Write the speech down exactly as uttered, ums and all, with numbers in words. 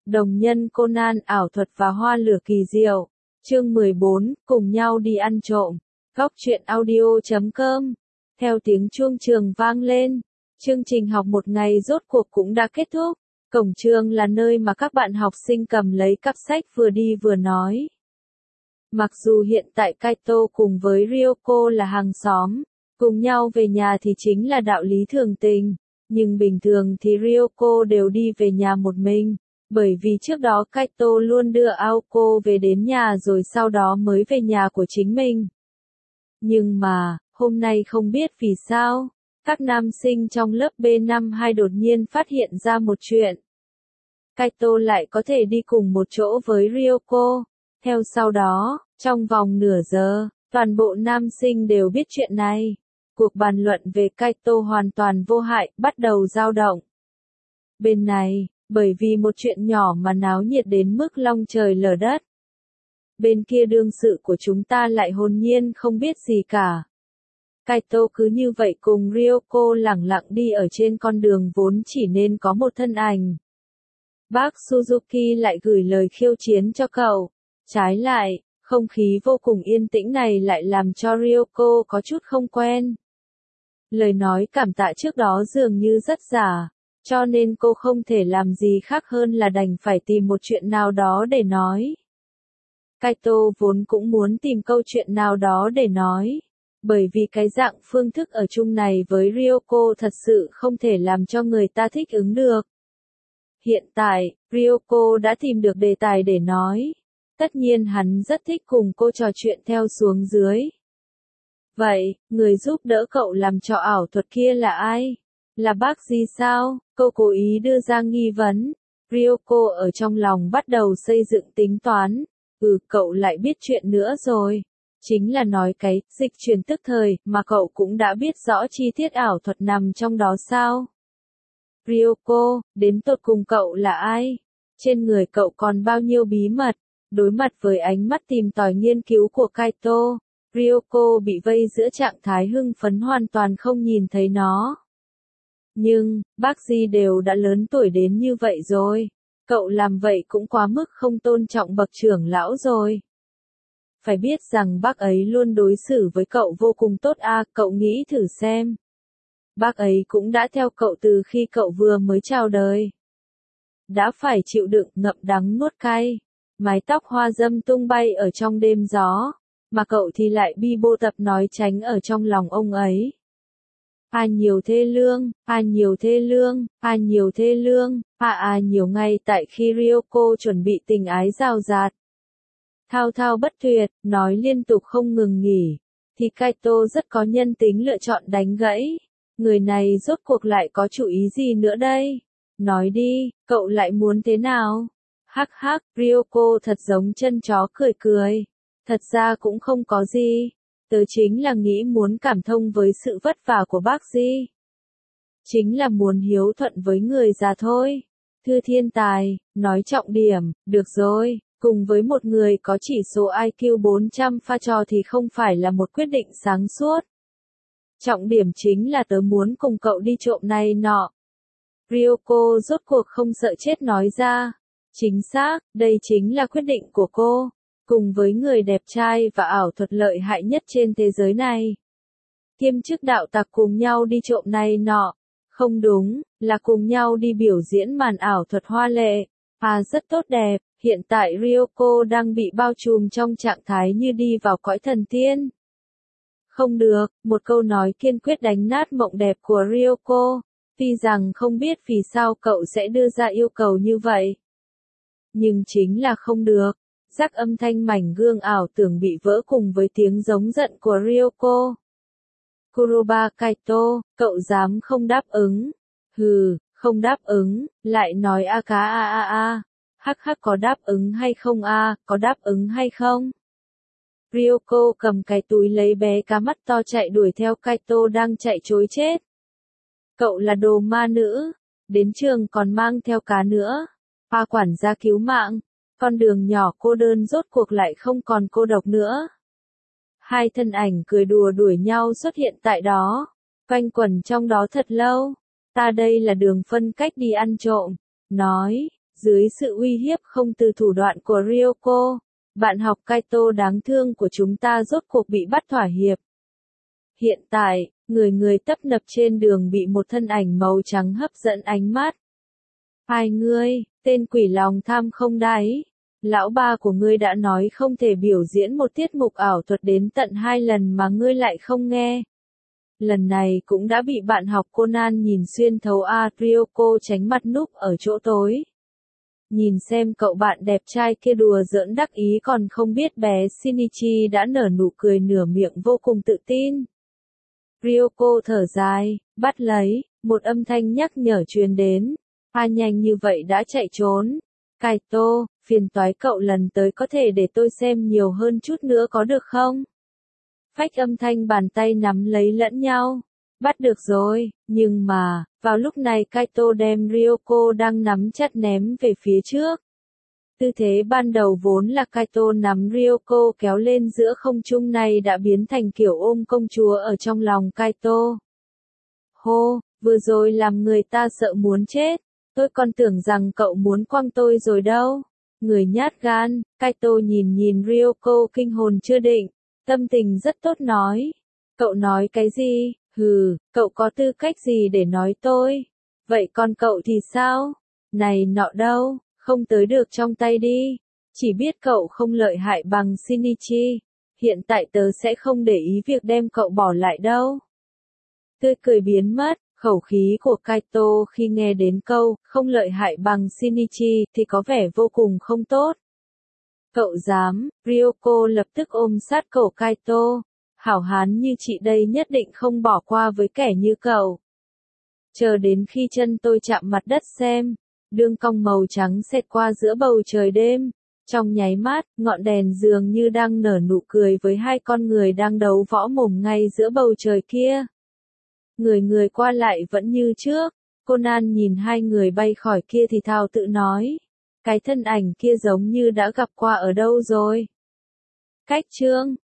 Đồng nhân Conan ảo thuật và hoa lửa kỳ diệu. Chương mười bốn, cùng nhau đi ăn trộm. Góc truyện audio chấm com. Theo tiếng chuông trường vang lên, chương trình học một ngày rốt cuộc cũng đã kết thúc. Cổng trường là nơi mà các bạn học sinh cầm lấy cặp sách vừa đi vừa nói. Mặc dù hiện tại Kaito cùng với Ryoko là hàng xóm, cùng nhau về nhà thì chính là đạo lý thường tình, nhưng bình thường thì Ryoko đều đi về nhà một mình, bởi vì trước đó Kaito luôn đưa Aoko về đến nhà rồi sau đó mới về nhà của chính mình. Nhưng mà, hôm nay không biết vì sao, các nam sinh trong lớp B năm hai đột nhiên phát hiện ra một chuyện. Kaito lại có thể đi cùng một chỗ với Ryoko. Theo sau đó, trong vòng nửa giờ, toàn bộ nam sinh đều biết chuyện này. Cuộc bàn luận về Kaito hoàn toàn vô hại, bắt đầu dao động. Bên này, bởi vì một chuyện nhỏ mà náo nhiệt đến mức long trời lở đất. Bên kia đương sự của chúng ta lại hồn nhiên không biết gì cả. Kaito cứ như vậy cùng Ryoko lẳng lặng đi ở trên con đường vốn chỉ nên có một thân ảnh. Bác Suzuki lại gửi lời khiêu chiến cho cậu. Trái lại, không khí vô cùng yên tĩnh này lại làm cho Ryoko có chút không quen. Lời nói cảm tạ trước đó dường như rất giả, cho nên cô không thể làm gì khác hơn là đành phải tìm một chuyện nào đó để nói. Kaito vốn cũng muốn tìm câu chuyện nào đó để nói, bởi vì cái dạng phương thức ở chung này với Ryoko thật sự không thể làm cho người ta thích ứng được. Hiện tại, Ryoko đã tìm được đề tài để nói. Tất nhiên hắn rất thích cùng cô trò chuyện theo xuống dưới. Vậy, người giúp đỡ cậu làm trò ảo thuật kia là ai? Là bác gì sao? Cô cố ý đưa ra nghi vấn. Ryoko ở trong lòng bắt đầu xây dựng tính toán. Ừ, cậu lại biết chuyện nữa rồi. Chính là nói cái dịch chuyển tức thời mà cậu cũng đã biết rõ chi tiết ảo thuật nằm trong đó sao? Ryoko, đến tột cùng cậu là ai? Trên người cậu còn bao nhiêu bí mật? Đối mặt với ánh mắt tìm tòi nghiên cứu của Kaito, Ryoko bị vây giữa trạng thái hưng phấn hoàn toàn không nhìn thấy nó. Nhưng, bác Di đều đã lớn tuổi đến như vậy rồi. Cậu làm vậy cũng quá mức không tôn trọng bậc trưởng lão rồi. Phải biết rằng bác ấy luôn đối xử với cậu vô cùng tốt à, cậu nghĩ thử xem. Bác ấy cũng đã theo cậu từ khi cậu vừa mới chào đời. Đã phải chịu đựng ngậm đắng nuốt cay. Mái tóc hoa dâm tung bay ở trong đêm gió, mà cậu thì lại bi bô tập nói tránh ở trong lòng ông ấy. À nhiều thê lương, à nhiều thê lương, à nhiều thê lương, à à nhiều ngay tại khi Ryoko chuẩn bị tình ái rào rạt. Thao thao bất tuyệt, nói liên tục không ngừng nghỉ, thì Kaito rất có nhân tính lựa chọn đánh gãy. Người này rốt cuộc lại có chủ ý gì nữa đây? Nói đi, cậu lại muốn thế nào? Hắc hắc, Ryoko thật giống chân chó cười cười. Thật ra cũng không có gì. Tớ chính là nghĩ muốn cảm thông với sự vất vả của bác Di. Chính là muốn hiếu thuận với người già thôi. Thưa thiên tài, nói trọng điểm, được rồi, cùng với một người có chỉ số I Q bốn trăm pha trò thì không phải là một quyết định sáng suốt. Trọng điểm chính là tớ muốn cùng cậu đi trộm này nọ. Ryoko rốt cuộc không sợ chết nói ra. Chính xác, đây chính là quyết định của cô, cùng với người đẹp trai và ảo thuật lợi hại nhất trên thế giới này. Kiêm chức đạo tặc cùng nhau đi trộm này nọ. Không đúng, là cùng nhau đi biểu diễn màn ảo thuật hoa lệ. À rất tốt đẹp, hiện tại Ryoko đang bị bao trùm trong trạng thái như đi vào cõi thần tiên. Không được, một câu nói kiên quyết đánh nát mộng đẹp của Ryoko, tuy rằng không biết vì sao cậu sẽ đưa ra yêu cầu như vậy. Nhưng chính là không được. Rắc âm thanh mảnh gương ảo tưởng bị vỡ cùng với tiếng giống giận của Ryoko. Kuroba Kaito, cậu dám không đáp ứng? Hừ, không đáp ứng, lại nói a cá a a a. Hắc hắc có đáp ứng hay không a, có đáp ứng hay không? Ryoko cầm cái túi lấy bé cá mắt to chạy đuổi theo Kaito đang chạy trối chết. Cậu là đồ ma nữ, đến trường còn mang theo cá nữa. A quản gia cứu mạng, con đường nhỏ cô đơn rốt cuộc lại không còn cô độc nữa. Hai thân ảnh cười đùa đuổi nhau xuất hiện tại đó, quanh quẩn trong đó thật lâu. Ta đây là đường phân cách đi ăn trộm. Nói, Dưới sự uy hiếp không từ thủ đoạn của Ryoko, bạn học Kaito đáng thương của chúng ta rốt cuộc bị bắt thỏa hiệp. Hiện tại, người người tấp nập trên đường bị một thân ảnh màu trắng hấp dẫn ánh mắt. Hai ngươi, tên quỷ lòng tham không đáy. Lão ba của ngươi đã nói không thể biểu diễn một tiết mục ảo thuật đến tận hai lần mà ngươi lại không nghe. Lần này cũng đã bị bạn học Conan nhìn xuyên thấu a Ryoko tránh mặt núp ở chỗ tối. Nhìn xem cậu bạn đẹp trai kia đùa giỡn đắc ý còn không biết bé Shinichi đã nở nụ cười nửa miệng vô cùng tự tin. Ryoko thở dài, bắt lấy, một âm thanh nhắc nhở truyền đến. A nhanh như vậy đã chạy trốn. Kaito, phiền toái cậu lần tới có thể để tôi xem nhiều hơn chút nữa có được không? Phách âm thanh bàn tay nắm lấy lẫn nhau. Bắt được rồi, nhưng mà, vào lúc này Kaito đem Ryoko đang nắm chặt ném về phía trước. Tư thế ban đầu vốn là Kaito nắm Ryoko kéo lên giữa không trung này đã biến thành kiểu ôm công chúa ở trong lòng Kaito. Hô, vừa rồi làm người ta sợ muốn chết. Tôi còn tưởng rằng cậu muốn quăng tôi rồi đâu. Người nhát gan, Kaito nhìn nhìn Ryoko kinh hồn chưa định. Tâm tình rất tốt nói. Cậu nói cái gì? Hừ, cậu có tư cách gì để nói tôi? Vậy còn cậu thì sao? Này nọ đâu, không tới được trong tay đi. Chỉ biết cậu không lợi hại bằng Shinichi. Hiện tại tớ sẽ không để ý việc đem cậu bỏ lại đâu. Tươi cười biến mất, khẩu khí của Kaito khi nghe đến câu không lợi hại bằng Shinichi thì có vẻ vô cùng không tốt. Cậu dám, Ryoko lập tức ôm sát cổ Kaito. Hảo hán như chị đây nhất định không bỏ qua với kẻ như cậu. Chờ đến khi chân tôi chạm mặt đất xem. Đường cong màu trắng xẹt qua giữa bầu trời đêm. Trong nháy mắt, ngọn đèn dường như đang nở nụ cười với hai con người đang đấu võ mồm ngay giữa bầu trời kia. Người người qua lại vẫn như trước. Conan nhìn hai người bay khỏi kia thì thào tự nói. Cái thân ảnh kia giống như đã gặp qua ở đâu rồi. Cách chương